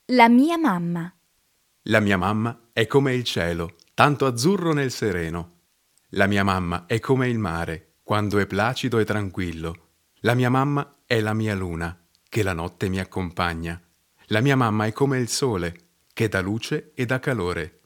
La mia mamma. La mia mamma è come il cielo, tanto azzurro nel sereno. La mia mamma è come il mare, quando è placido e tranquillo. La mia mamma è la mia luna, che la notte mi accompagna. La mia mamma è come il sole, che dà luce e dà calore.